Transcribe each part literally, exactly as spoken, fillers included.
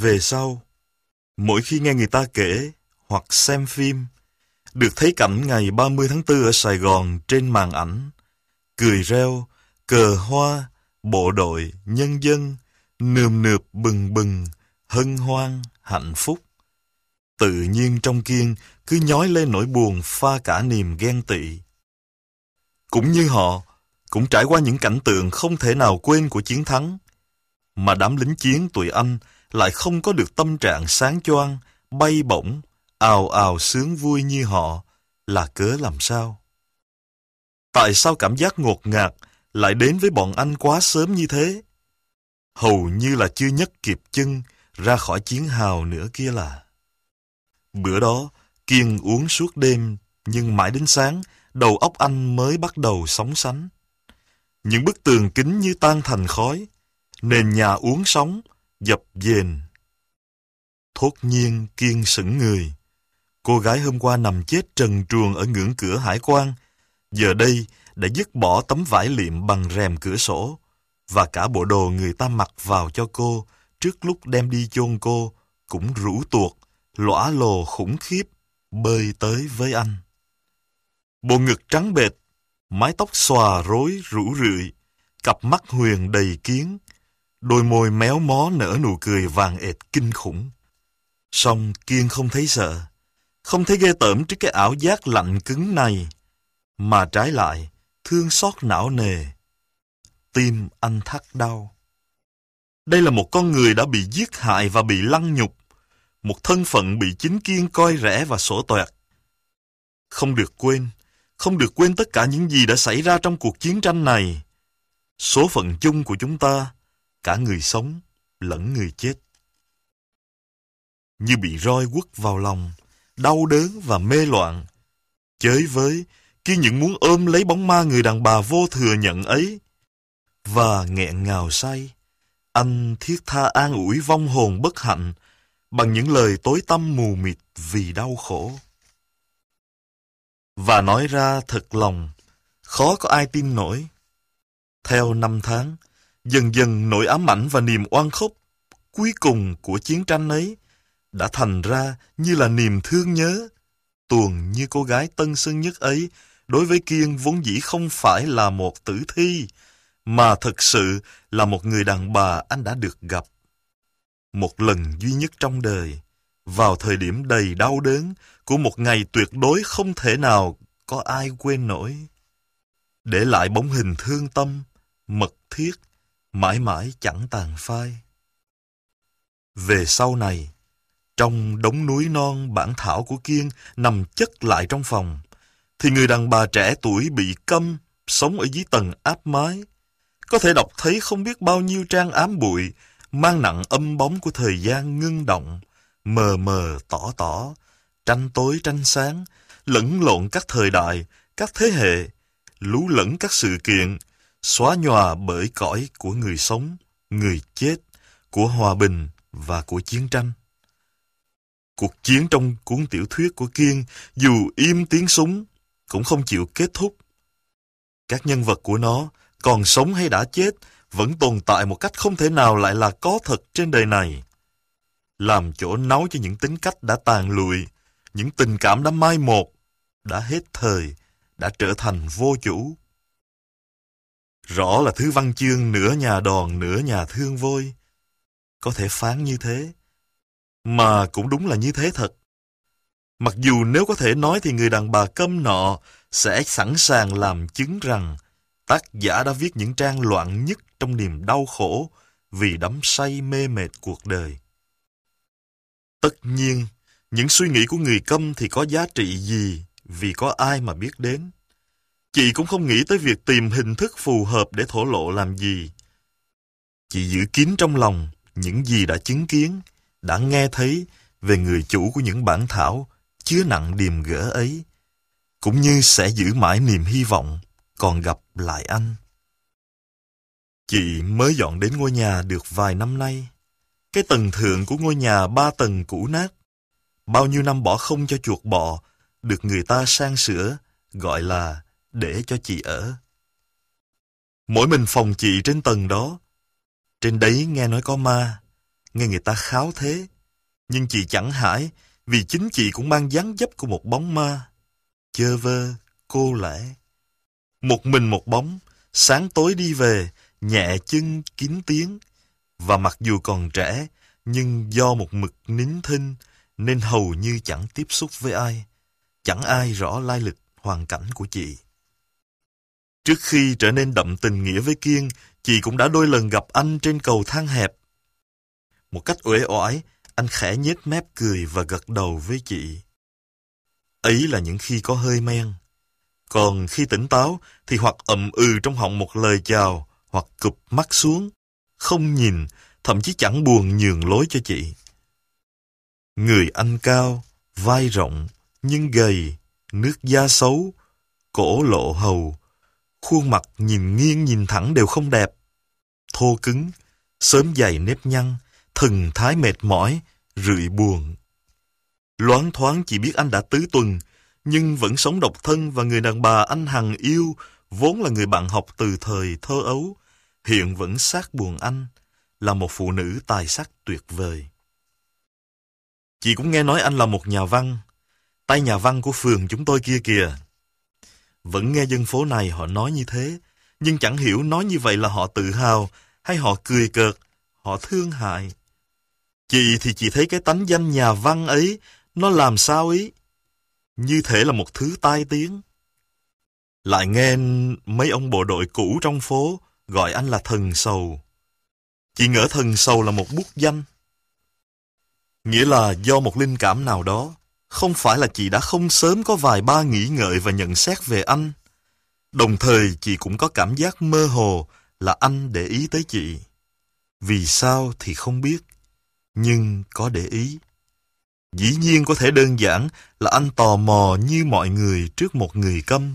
Về sau, mỗi khi nghe người ta kể hoặc xem phim, được thấy cảnh ngày ba mươi tháng tư ở Sài Gòn trên màn ảnh, cười reo, cờ hoa, bộ đội, nhân dân, nườm nượp bừng bừng, hân hoan, hạnh phúc. Tự nhiên trong Kiên cứ nhói lên nỗi buồn pha cả niềm ghen tị. Cũng như họ, cũng trải qua những cảnh tượng không thể nào quên của chiến thắng, mà đám lính chiến tụi anh lại không có được tâm trạng sáng choang, bay bổng, ào ào sướng vui như họ, là cớ làm sao? Tại sao cảm giác ngột ngạt lại đến với bọn anh quá sớm như thế? Hầu như là chưa nhấc kịp chân ra khỏi chiến hào nữa kia là. Bữa đó, Kiên uống suốt đêm, nhưng mãi đến sáng, đầu óc anh mới bắt đầu sóng sánh. Những bức tường kính như tan thành khói, nền nhà uốn sóng, dập dềnh. Thốt nhiên Kiên sững người. Cô gái hôm qua nằm chết trần truồng ở ngưỡng cửa hải quan, giờ đây đã dứt bỏ tấm vải liệm bằng rèm cửa sổ, và cả bộ đồ người ta mặc vào cho cô trước lúc đem đi chôn cô cũng rũ tuột, lõa lồ khủng khiếp, bơi tới với anh. Bộ ngực trắng bệch, mái tóc xòa rối rũ rượi, cặp mắt huyền đầy kiến, đôi môi méo mó nở nụ cười vàng ệt kinh khủng. Song Kiên không thấy sợ, không thấy ghê tởm trước cái ảo giác lạnh cứng này, mà trái lại thương xót não nề. Tim anh thắt đau. Đây là một con người đã bị giết hại và bị lăng nhục, một thân phận bị chính Kiên coi rẻ và sổ toẹt. Không được quên, không được quên tất cả những gì đã xảy ra trong cuộc chiến tranh này. Số phận chung của chúng ta, cả người sống lẫn người chết. Như bị roi quất vào lòng, đau đớn và mê loạn. Chới với, Kiên những muốn ôm lấy bóng ma người đàn bà vô thừa nhận ấy. Và nghẹn ngào say, anh thiết tha an ủi vong hồn bất hạnh bằng những lời tối tăm mù mịt vì đau khổ. Và nói ra thật lòng, khó có ai tin nổi. Theo năm tháng, dần dần nỗi ám ảnh và niềm oan khúc cuối cùng của chiến tranh ấy đã thành ra như là niềm thương nhớ, tuồng như cô gái tân sơn nhất ấy đối với Kiên vốn dĩ không phải là một tử thi, mà thực sự là một người đàn bà anh đã được gặp. Một lần duy nhất trong đời, vào thời điểm đầy đau đớn của một ngày tuyệt đối không thể nào có ai quên nổi. Để lại bóng hình thương tâm, mật thiết, mãi mãi chẳng tàn phai. Về sau này, trong đống núi non bản thảo của Kiên nằm chất lại trong phòng, thì người đàn bà trẻ tuổi bị câm, sống ở dưới tầng áp mái, có thể đọc thấy không biết bao nhiêu trang ám bụi, mang nặng âm bóng của thời gian ngưng động, mờ mờ tỏ tỏ, tranh tối tranh sáng, lẫn lộn các thời đại, các thế hệ, lú lẫn các sự kiện, xóa nhòa bởi cõi của người sống, người chết, của hòa bình và của chiến tranh. Cuộc chiến trong cuốn tiểu thuyết của Kiên, dù im tiếng súng, cũng không chịu kết thúc. Các nhân vật của nó, còn sống hay đã chết, vẫn tồn tại một cách không thể nào lại là có thật trên đời này. Làm chỗ náu cho những tính cách đã tàn lụi, những tình cảm đã mai một, đã hết thời, đã trở thành vô chủ. Rõ là thứ văn chương nửa nhà đòn nửa nhà thương vôi. Có thể phán như thế, mà cũng đúng là như thế thật. Mặc dù nếu có thể nói thì người đàn bà câm nọ sẽ sẵn sàng làm chứng rằng tác giả đã viết những trang loạn nhất trong niềm đau khổ vì đắm say mê mệt cuộc đời. Tất nhiên, những suy nghĩ của người câm thì có giá trị gì vì có ai mà biết đến. Chị cũng không nghĩ tới việc tìm hình thức phù hợp để thổ lộ làm gì. Chị giữ kín trong lòng những gì đã chứng kiến, đã nghe thấy về người chủ của những bản thảo chứa nặng điềm gỡ ấy, cũng như sẽ giữ mãi niềm hy vọng còn gặp lại anh. Chị mới dọn đến ngôi nhà được vài năm nay. Cái tầng thượng của ngôi nhà ba tầng cũ nát, bao nhiêu năm bỏ không cho chuột bọ, được người ta sang sửa, gọi là để cho chị ở. Mỗi mình phòng chị trên tầng đó. Trên đấy nghe nói có ma, nghe người ta kháo thế. Nhưng chị chẳng hãi, vì chính chị cũng mang dáng dấp của một bóng ma. Chơ vơ, cô lẻ. Một mình một bóng, sáng tối đi về, nhẹ chân kín tiếng. Và mặc dù còn trẻ, nhưng do một mực nín thinh, nên hầu như chẳng tiếp xúc với ai. Chẳng ai rõ lai lịch, hoàn cảnh của chị. Trước khi trở nên đậm tình nghĩa với Kiên, chị cũng đã đôi lần gặp anh trên cầu thang hẹp. Một cách uể oải, anh khẽ nhếch mép cười và gật đầu với chị. Ấy là những khi có hơi men. Còn khi tỉnh táo thì hoặc ậm ừ trong họng một lời chào, hoặc cụp mắt xuống, không nhìn, thậm chí chẳng buồn nhường lối cho chị. Người anh cao, vai rộng, nhưng gầy, nước da xấu, cổ lộ hầu, khuôn mặt nhìn nghiêng nhìn thẳng đều không đẹp. Thô cứng, xớm dày nếp nhăn, thần thái mệt mỏi, rười buồn. Loáng thoáng chỉ biết anh đã tứ tuần, nhưng vẫn sống độc thân và người đàn bà anh hằng yêu, vốn là người bạn học từ thời thơ ấu, hiện vẫn sát buồn anh, là một phụ nữ tài sắc tuyệt vời. Chị cũng nghe nói anh là một nhà văn, tay nhà văn của phường chúng tôi kia kìa. Vẫn nghe dân phố này họ nói như thế, nhưng chẳng hiểu nói như vậy là họ tự hào, hay họ cười cợt, họ thương hại. Chị thì chị thấy cái tánh danh nhà văn ấy, nó làm sao ý? Như thể là một thứ tai tiếng. Lại nghe mấy ông bộ đội cũ trong phố gọi anh là thần sầu. Chị ngỡ thần sầu là một bút danh. Nghĩa là do một linh cảm nào đó, không phải là chị đã không sớm có vài ba nghĩ ngợi và nhận xét về anh. Đồng thời chị cũng có cảm giác mơ hồ là anh để ý tới chị. Vì sao thì không biết, nhưng có để ý. Dĩ nhiên có thể đơn giản là anh tò mò như mọi người trước một người câm.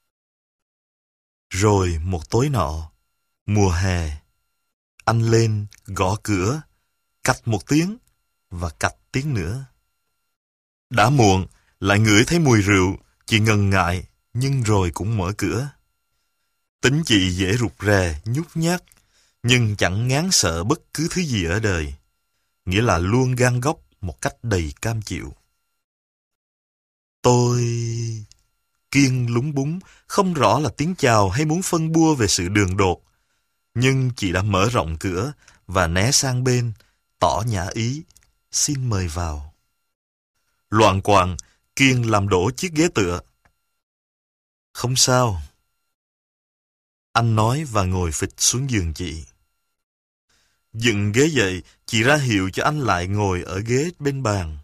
Rồi một tối nọ, mùa hè, anh lên gõ cửa, cạch một tiếng và cạch tiếng nữa. Đã muộn, lại ngửi thấy mùi rượu, chị ngần ngại, nhưng rồi cũng mở cửa. Tính chị dễ rụt rè, nhút nhát, nhưng chẳng ngán sợ bất cứ thứ gì ở đời. Nghĩa là luôn gan góc một cách đầy cam chịu. Tôi... Kiên lúng búng, không rõ là tiếng chào hay muốn phân bua về sự đường đột. Nhưng chị đã mở rộng cửa và né sang bên, tỏ nhã ý, xin mời vào. Loạng choạng, Kiên làm đổ chiếc ghế tựa. Không sao. Anh nói và ngồi phịch xuống giường chị. Dựng ghế dậy, chị ra hiệu cho anh lại ngồi ở ghế bên bàn.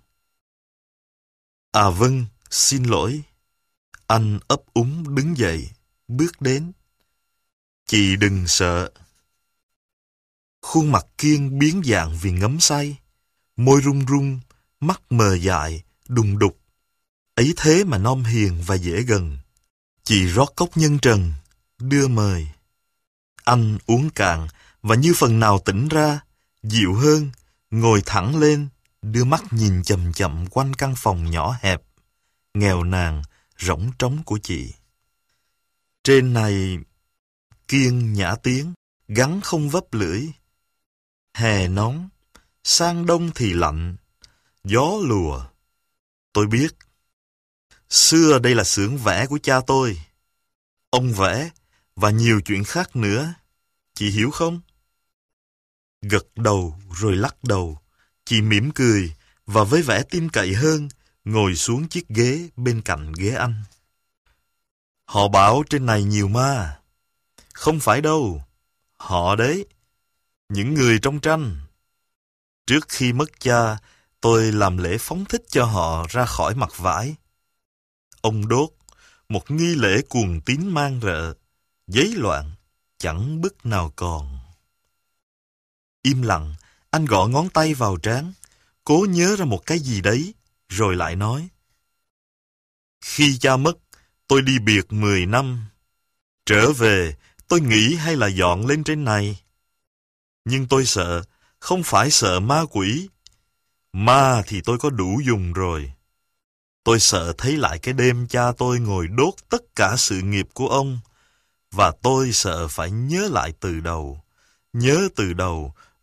À vâng, xin lỗi. Anh ấp úng đứng dậy, bước đến. Chị đừng sợ. Khuôn mặt Kiên biến dạng vì ngấm say, môi run run, mắt mờ dại, đùng đục. Ấy thế mà non hiền và dễ gần. Chị rót cốc nhân trần, đưa mời. Anh uống cạn và như phần nào tỉnh ra, dịu hơn, ngồi thẳng lên, đưa mắt nhìn chậm chậm quanh căn phòng nhỏ hẹp, nghèo nàn, rỗng trống của chị. Trên này, Kiên nhã tiếng, gắn không vấp lưỡi. Hè nóng, sang đông thì lạnh, gió lùa. Tôi biết. Xưa đây là xưởng vẽ của cha tôi. Ông vẽ và nhiều chuyện khác nữa. Chị hiểu không? Gật đầu rồi lắc đầu. Chị mỉm cười và với vẻ tin cậy hơn, ngồi xuống chiếc ghế bên cạnh ghế anh. Họ bảo trên này nhiều ma. Không phải đâu. Họ đấy. Những người trong tranh. Trước khi mất cha, tôi làm lễ phóng thích cho họ ra khỏi mặt vải. Ông đốt, một nghi lễ cuồng tín mang rợ, giấy loạn, chẳng bức nào còn. Im lặng, anh gõ ngón tay vào trán, cố nhớ ra một cái gì đấy, rồi lại nói. Khi cha mất, tôi đi biệt mười năm. Trở về, tôi nghĩ hay là dọn lên trên này. Nhưng tôi sợ, không phải sợ ma quỷ. Ma thì tôi có đủ dùng rồi. Tôi sợ thấy lại cái đêm cha tôi ngồi đốt tất cả sự nghiệp của ông. Và tôi sợ phải nhớ lại từ đầu. Nhớ từ đầu,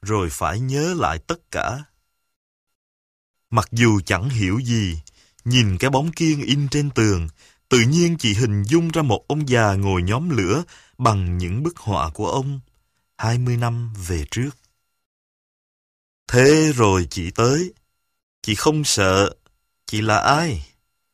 rồi phải nhớ lại tất cả. Mặc dù chẳng hiểu gì, nhìn cái bóng Kiên in trên tường, tự nhiên chị hình dung ra một ông già ngồi nhóm lửa bằng những bức họa của ông hai mươi năm về trước. Thế rồi chị tới. Chị không sợ. Chị là ai?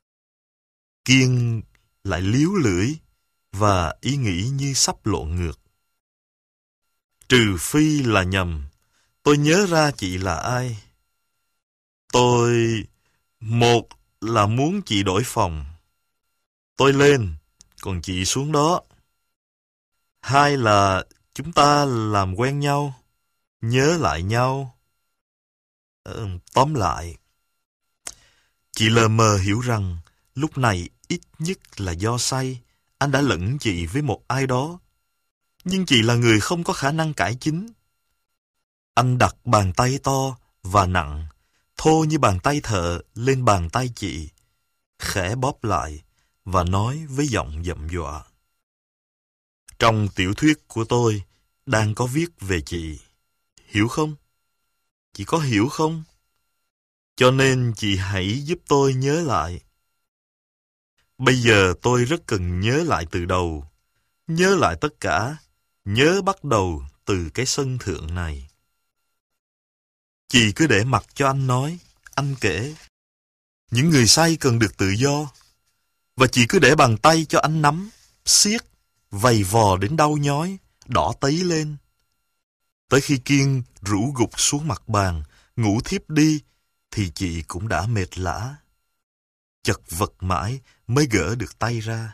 Kiên lại líu lưỡi và ý nghĩ như sắp lộn ngược. Trừ phi là nhầm. Tôi nhớ ra chị là ai. Tôi... Một là muốn chị đổi phòng. Tôi lên, còn chị xuống đó. Hai là chúng ta làm quen nhau, nhớ lại nhau. Ờ, tóm lại, chị lờ mờ hiểu rằng lúc này ít nhất là do say, anh đã lẫn chị với một ai đó. Nhưng chị là người không có khả năng cải chính. Anh đặt bàn tay to và nặng, thô như bàn tay thợ lên bàn tay chị, khẽ bóp lại và nói với giọng giậm dọa. Trong tiểu thuyết của tôi đang có viết về chị. Hiểu không? Chị có hiểu không? Cho nên chị hãy giúp tôi nhớ lại. Bây giờ tôi rất cần nhớ lại từ đầu. Nhớ lại tất cả. Nhớ bắt đầu từ cái sân thượng này. Chị cứ để mặc cho anh nói. Anh kể. Những người say cần được tự do. Và chị cứ để bàn tay cho anh nắm, siết, vầy vò đến đau nhói, đỏ tấy lên. Tới khi Kiên rũ gục xuống mặt bàn, ngủ thiếp đi, thì chị cũng đã mệt lả. Chật vật mãi mới gỡ được tay ra.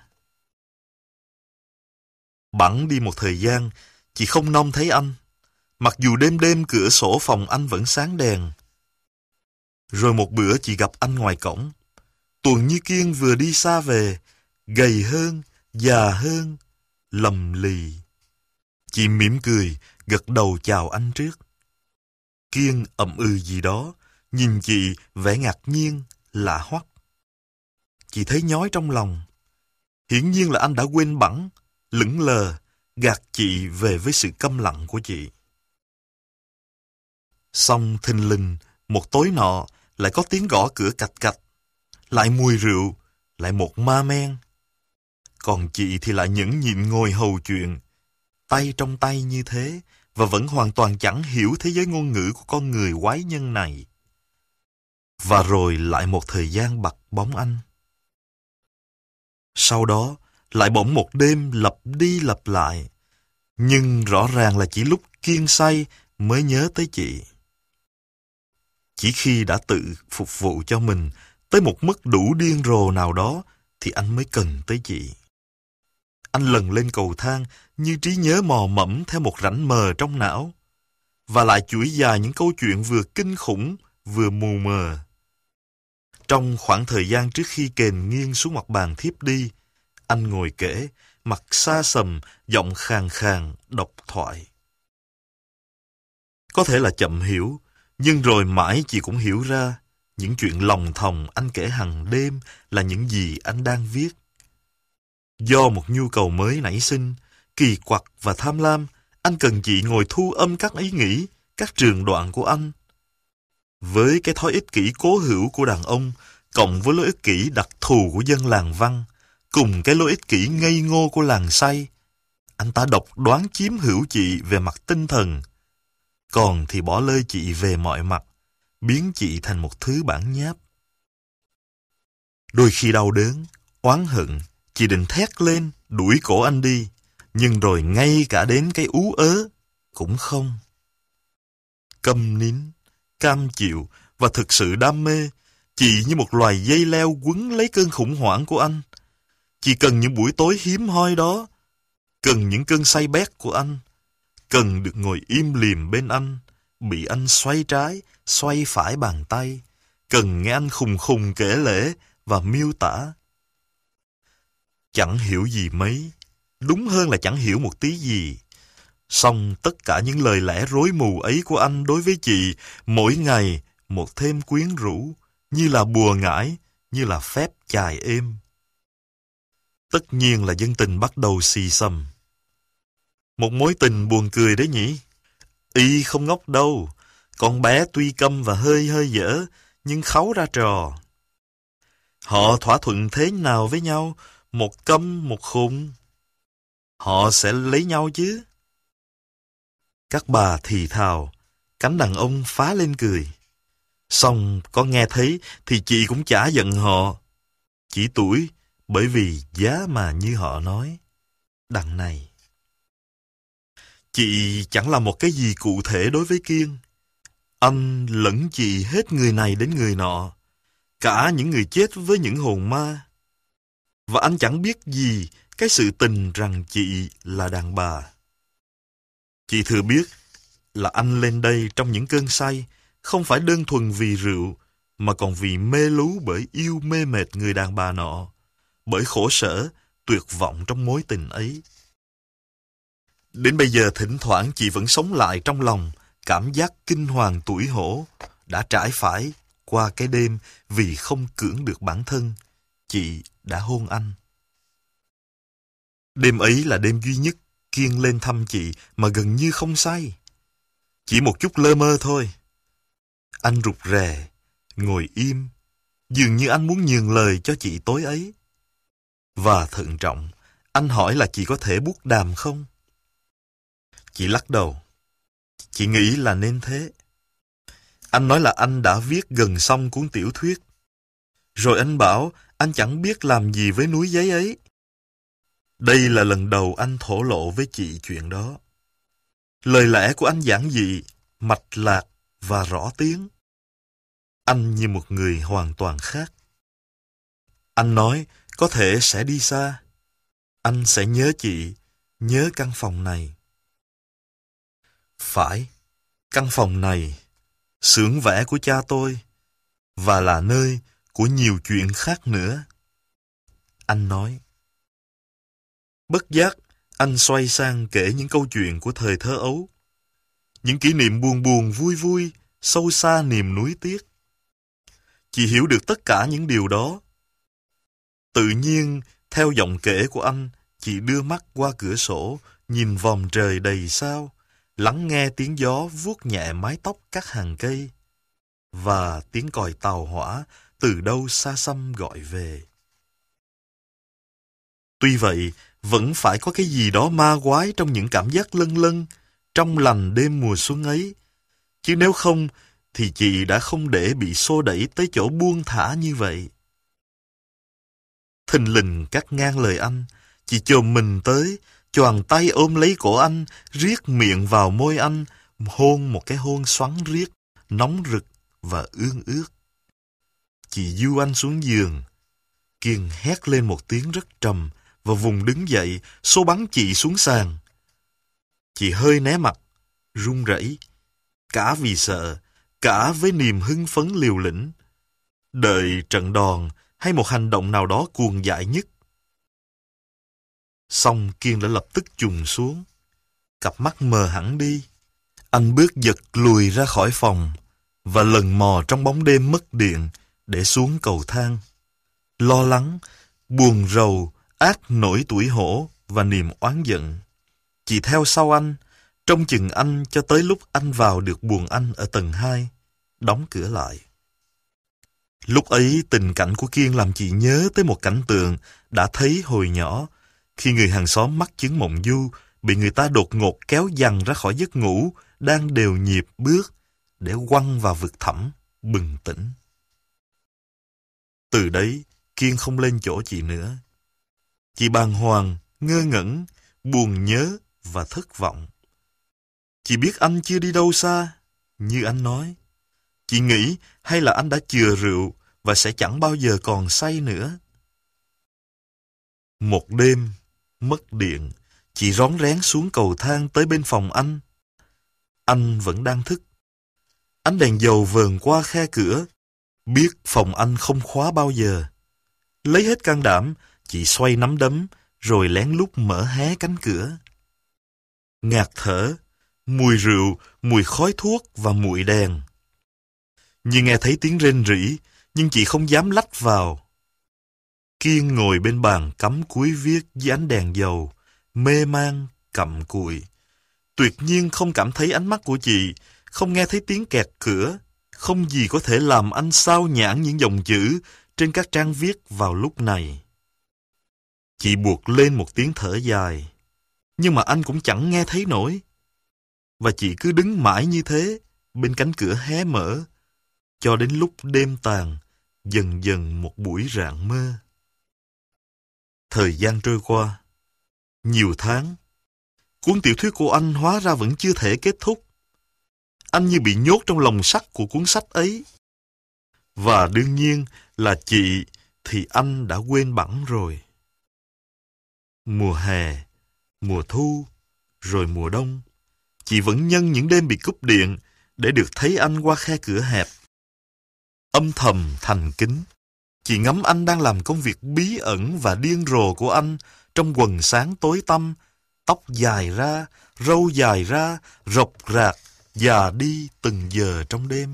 Bẵng đi một thời gian, chị không nông thấy anh, mặc dù đêm đêm cửa sổ phòng anh vẫn sáng đèn. Rồi một bữa chị gặp anh ngoài cổng. Tuần Như Kiên vừa đi xa về, gầy hơn, già hơn, lầm lì. Chị mỉm cười, gật đầu chào anh trước. Kiên ậm ừ gì đó, nhìn chị vẻ ngạc nhiên, lạ hoắc. Chị thấy nhói trong lòng. Hiển nhiên là anh đã quên bẵng, lững lờ, gạt chị về với sự câm lặng của chị. Xong thình lình, một tối nọ, lại có tiếng gõ cửa cạch cạch, lại mùi rượu, lại một ma men. Còn chị thì lại nhẫn nhịn ngồi hầu chuyện, tay trong tay như thế, và vẫn hoàn toàn chẳng hiểu thế giới ngôn ngữ của con người quái nhân này. Và rồi lại một thời gian bặt bóng anh. Sau đó, lại bỗng một đêm lặp đi lặp lại. Nhưng rõ ràng là chỉ lúc Kiên say mới nhớ tới chị. Chỉ khi đã tự phục vụ cho mình tới một mức đủ điên rồ nào đó thì anh mới cần tới chị. Anh lần lên cầu thang như trí nhớ mò mẫm theo một rãnh mờ trong não, và lại chuỗi dài những câu chuyện vừa kinh khủng vừa mù mờ. Trong khoảng thời gian trước khi kềnh nghiêng xuống mặt bàn thiếp đi, anh ngồi kể, mặt xa sầm, giọng khàn khàn, độc thoại. Có thể là chậm hiểu, nhưng rồi mãi chị cũng hiểu ra những chuyện lòng thòng anh kể hằng đêm là những gì anh đang viết. Do một nhu cầu mới nảy sinh, kỳ quặc và tham lam, anh cần chị ngồi thu âm các ý nghĩ, các trường đoạn của anh. Với cái thói ích kỷ cố hữu của đàn ông, cộng với lối ích kỷ đặc thù của dân làng văn, cùng cái lối ích kỷ ngây ngô của làng say, anh ta độc đoán chiếm hữu chị về mặt tinh thần, còn thì bỏ lơi chị về mọi mặt, biến chị thành một thứ bản nháp. Đôi khi đau đớn, oán hận, chị định thét lên, đuổi cổ anh đi, nhưng rồi ngay cả đến cái ú ớ cũng không. Câm nín, cam chịu và thực sự đam mê, chị như một loài dây leo quấn lấy cơn khủng hoảng của anh. Chị cần những buổi tối hiếm hoi đó, cần những cơn say bét của anh, cần được ngồi im lìm bên anh, bị anh xoay trái, xoay phải bàn tay, cần nghe anh khùng khùng kể lể và miêu tả. Chẳng hiểu gì mấy, đúng hơn là chẳng hiểu một tí gì. Song tất cả những lời lẽ rối mù ấy của anh đối với chị, mỗi ngày một thêm quyến rũ, như là bùa ngải, như là phép chài êm. Tất nhiên là dân tình bắt đầu xì xầm. Một mối tình buồn cười đấy nhỉ? Y không ngốc đâu. Con bé tuy câm và hơi hơi dở, nhưng kháu ra trò. Họ thỏa thuận thế nào với nhau? Một câm, một khùng. Họ sẽ lấy nhau chứ. Các bà thì thào, cánh đàn ông phá lên cười. Xong có nghe thấy thì chị cũng chả giận họ. Chỉ tuổi, bởi vì giá mà như họ nói. Đằng này. Chị chẳng là một cái gì cụ thể đối với Kiên. Anh lẫn chị hết người này đến người nọ. Cả những người chết với những hồn ma. Và anh chẳng biết gì cái sự tình rằng chị là đàn bà. Chị thừa biết là anh lên đây trong những cơn say, không phải đơn thuần vì rượu, mà còn vì mê lú bởi yêu mê mệt người đàn bà nọ, bởi khổ sở, tuyệt vọng trong mối tình ấy. Đến bây giờ thỉnh thoảng chị vẫn sống lại trong lòng cảm giác kinh hoàng tủi hổ đã trải phải qua cái đêm vì không cưỡng được bản thân. Chị đã hôn anh. Đêm ấy là đêm duy nhất Kiên lên thăm chị mà gần như không say. Chỉ một chút lơ mơ thôi. Anh rụt rè, ngồi im, dường như anh muốn nhường lời cho chị tối ấy. Và thận trọng, anh hỏi là chị có thể bút đàm không? Chị lắc đầu. Chị nghĩ là nên thế. Anh nói là anh đã viết gần xong cuốn tiểu thuyết. Rồi anh bảo anh chẳng biết làm gì với núi giấy ấy. Đây là lần đầu anh thổ lộ với chị chuyện đó. Lời lẽ của anh giản dị, mạch lạc và rõ tiếng. Anh như một người hoàn toàn khác. Anh nói có thể sẽ đi xa. Anh sẽ nhớ chị, nhớ căn phòng này. Phải, căn phòng này, xưởng vẽ của cha tôi, và là nơi của nhiều chuyện khác nữa. Anh nói. Bất giác, anh xoay sang kể những câu chuyện của thời thơ ấu. Những kỷ niệm buồn buồn vui vui, sâu xa niềm nuối tiếc. Chị hiểu được tất cả những điều đó. Tự nhiên, theo giọng kể của anh, chị đưa mắt qua cửa sổ, nhìn vòm trời đầy sao, lắng nghe tiếng gió vuốt nhẹ mái tóc các hàng cây, và tiếng còi tàu hỏa từ đâu xa xăm gọi về. Tuy vậy, vẫn phải có cái gì đó ma quái trong những cảm giác lân lân, trong lành đêm mùa xuân ấy. Chứ nếu không, thì chị đã không để bị xô đẩy tới chỗ buông thả như vậy. Thình lình cắt ngang lời anh, chị chồm mình tới, choàng tay ôm lấy cổ anh, riết miệng vào môi anh, hôn một cái hôn xoắn riết, nóng rực và ương ướt. Chị du anh xuống giường. Kiên hét lên một tiếng rất trầm và vùng đứng dậy, xô bắn chị xuống sàn. Chị hơi né mặt, run rẩy, cả vì sợ, cả với niềm hưng phấn liều lĩnh, đợi trận đòn hay một hành động nào đó cuồng dại nhất. Xong Kiên đã lập tức chùng xuống, cặp mắt mờ hẳn đi. Anh bước giật lùi ra khỏi phòng và lần mò trong bóng đêm mất điện để xuống cầu thang. Lo lắng, buồn rầu, ác nỗi tủi hổ và niềm oán giận. Chị theo sau anh, trông chừng anh cho tới lúc anh vào được buồng anh ở tầng hai, đóng cửa lại. Lúc ấy tình cảnh của Kiên làm chị nhớ tới một cảnh tượng đã thấy hồi nhỏ, khi người hàng xóm mắc chứng mộng du, bị người ta đột ngột kéo giằng ra khỏi giấc ngủ, đang đều nhịp bước, để quăng vào vực thẳm, bừng tỉnh. Từ đấy, Kiên không lên chỗ chị nữa. Chị bàng hoàng, ngơ ngẩn, buồn nhớ và thất vọng. Chị biết anh chưa đi đâu xa, như anh nói. Chị nghĩ hay là anh đã chừa rượu và sẽ chẳng bao giờ còn say nữa. Một đêm, mất điện, chị rón rén xuống cầu thang tới bên phòng anh. Anh vẫn đang thức. Ánh đèn dầu vờn qua khe cửa, biết phòng anh không khóa bao giờ. Lấy hết can đảm, chị xoay nắm đấm, rồi lén lút mở hé cánh cửa. Ngạt thở, mùi rượu, mùi khói thuốc và mùi đèn. Như nghe thấy tiếng rên rỉ, nhưng chị không dám lách vào. Kiên ngồi bên bàn cắm cúi viết dưới ánh đèn dầu, mê man, cặm cụi. tuyệt nhiên không cảm thấy ánh mắt của chị, không nghe thấy tiếng kẹt cửa, không gì có thể làm anh sao nhãng những dòng chữ trên các trang viết vào lúc này. Chị buột lên một tiếng thở dài, nhưng mà anh cũng chẳng nghe thấy nổi. Và chị cứ đứng mãi như thế, bên cánh cửa hé mở, cho đến lúc đêm tàn, dần dần một buổi rạng mơ. Thời gian trôi qua, nhiều tháng, cuốn tiểu thuyết của anh hóa ra vẫn chưa thể kết thúc. Anh như bị nhốt trong lồng sắt của cuốn sách ấy. Và đương nhiên là chị thì anh đã quên bẵng rồi. Mùa hè, mùa thu, rồi mùa đông, chị vẫn nhân những đêm bị cúp điện để được thấy anh qua khe cửa hẹp. Âm thầm thành kính, chị ngắm anh đang làm công việc bí ẩn và điên rồ của anh trong quần sáng tối tăm, tóc dài ra, râu dài ra, rộc rạc, già đi từng giờ trong đêm.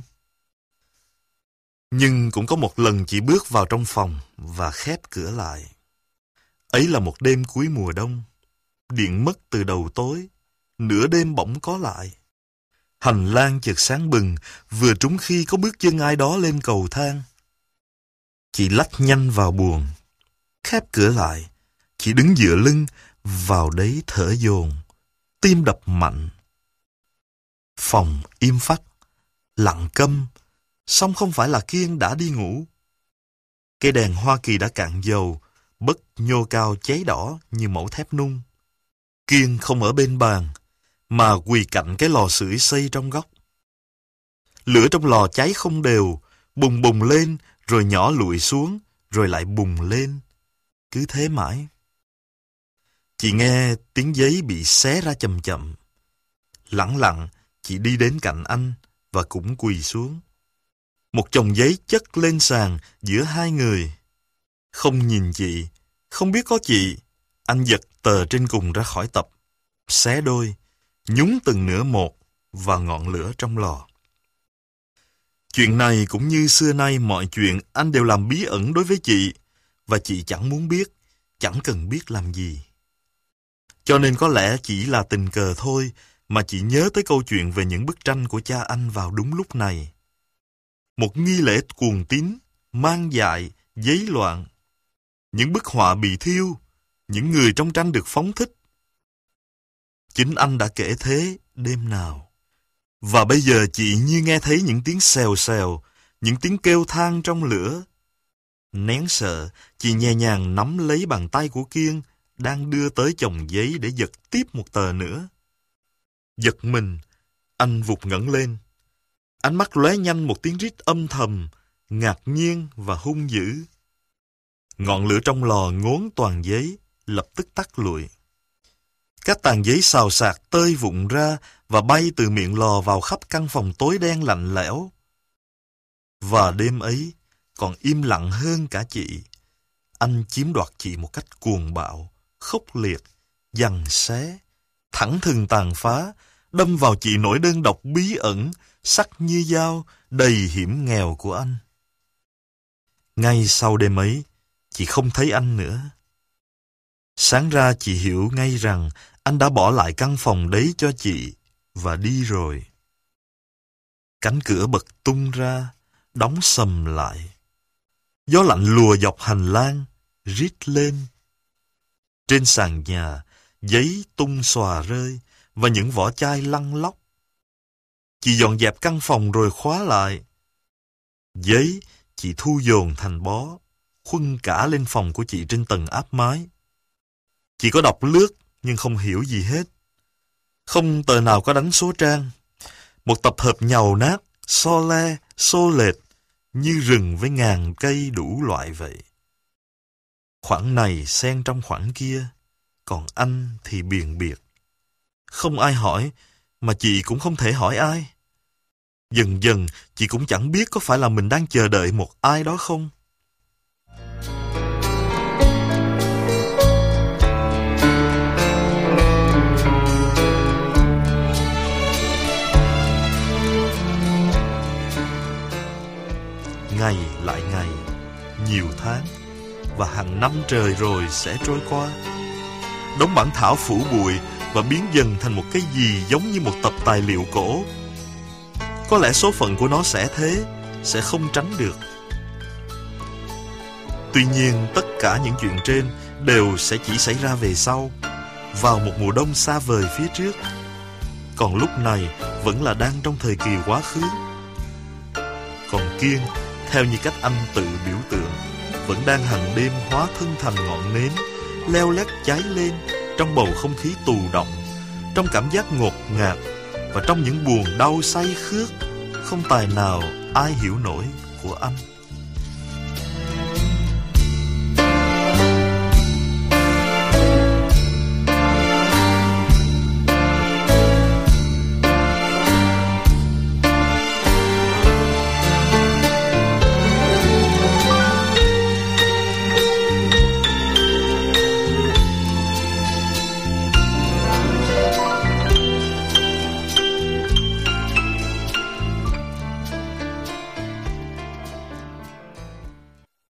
Nhưng cũng có một lần chị bước vào trong phòng và khép cửa lại. Ấy là một đêm cuối mùa đông, điện mất từ đầu tối, nửa đêm bỗng có lại. Hành lang chợt sáng bừng, vừa trúng khi có bước chân ai đó lên cầu thang. Chị lách nhanh vào buồng, khép cửa lại. Chị đứng dựa lưng vào đấy thở dồn, tim đập mạnh. Phòng im phắt, lặng câm, song không phải là Kiên đã đi ngủ. Cây đèn Hoa Kỳ đã cạn dầu, bấc nhô cao cháy đỏ như mẩu thép nung. Kiên không ở bên bàn, mà quỳ cạnh cái lò sưởi xây trong góc. Lửa trong lò cháy không đều, bùng bùng lên, rồi nhỏ lụi xuống, rồi lại bùng lên. Cứ thế mãi. Chị nghe tiếng giấy bị xé ra chậm chậm. Lẳng lặng, chị đi đến cạnh anh và cũng quỳ xuống. Một chồng giấy chất lên sàn giữa hai người. Không nhìn chị, không biết có chị, anh giật tờ trên cùng ra khỏi tập, xé đôi, nhúng từng nửa một vào ngọn lửa trong lò. Chuyện này cũng như xưa nay mọi chuyện anh đều làm bí ẩn đối với chị, và chị chẳng muốn biết, chẳng cần biết làm gì. Cho nên có lẽ chỉ là tình cờ thôi mà chị nhớ tới câu chuyện về những bức tranh của cha anh vào đúng lúc này. Một nghi lễ cuồng tín, mang dại, giấy loạn. Những bức họa bị thiêu, những người trong tranh được phóng thích. Chính anh đã kể thế đêm nào. Và bây giờ chị như nghe thấy những tiếng xèo xèo, những tiếng kêu than trong lửa. Nén sợ, chị nhẹ nhàng nắm lấy bàn tay của Kiên, đang đưa tới chồng giấy để giật tiếp một tờ nữa. Giật mình, anh vụt ngẩng lên. Ánh mắt lóe nhanh một tiếng rít âm thầm, ngạc nhiên và hung dữ. Ngọn lửa trong lò ngốn toàn giấy, lập tức tắt lụi. Các tàn giấy xào xạc tơi vụn ra và bay từ miệng lò vào khắp căn phòng tối đen lạnh lẽo. Và đêm ấy, còn im lặng hơn cả chị. Anh chiếm đoạt chị một cách cuồng bạo, khốc liệt, giằng xé, thẳng thừng tàn phá, đâm vào chị nỗi đơn độc bí ẩn, sắc như dao, đầy hiểm nghèo của anh. Ngay sau đêm ấy, chị không thấy anh nữa. Sáng ra chị hiểu ngay rằng anh đã bỏ lại căn phòng đấy cho chị và đi rồi. Cánh cửa bật tung ra, đóng sầm lại. Gió lạnh lùa dọc hành lang, rít lên. Trên sàn nhà, giấy tung xòa rơi và những vỏ chai lăn lóc. Chị dọn dẹp căn phòng rồi khóa lại. Giấy chị thu dồn thành bó, khuân cả lên phòng của chị trên tầng áp mái. Chị có đọc lướt nhưng không hiểu gì hết. Không tờ nào có đánh số trang. Một tập hợp nhàu nát, xo le, xô lệch, như rừng với ngàn cây đủ loại vậy. Khoảng này xen trong khoảng kia, còn anh thì biền biệt. Không ai hỏi, mà chị cũng không thể hỏi ai. Dần dần, chị cũng chẳng biết có phải là mình đang chờ đợi một ai đó không. Ngày lại ngày, nhiều tháng, và hàng năm trời rồi sẽ trôi qua. Đống bản thảo phủ bụi, và biến dần thành một cái gì giống như một tập tài liệu cổ. Có lẽ số phận của nó sẽ thế, sẽ không tránh được. Tuy nhiên, tất cả những chuyện trên đều sẽ chỉ xảy ra về sau, vào một mùa đông xa vời phía trước. Còn lúc này vẫn là đang trong thời kỳ quá khứ. Còn Kiên, theo như cách anh tự biểu tượng, vẫn đang hàng đêm hóa thân thành ngọn nến, leo lét cháy lên trong bầu không khí tù động, trong cảm giác ngột ngạt và trong những buồn đau say khướt không tài nào ai hiểu nổi của anh.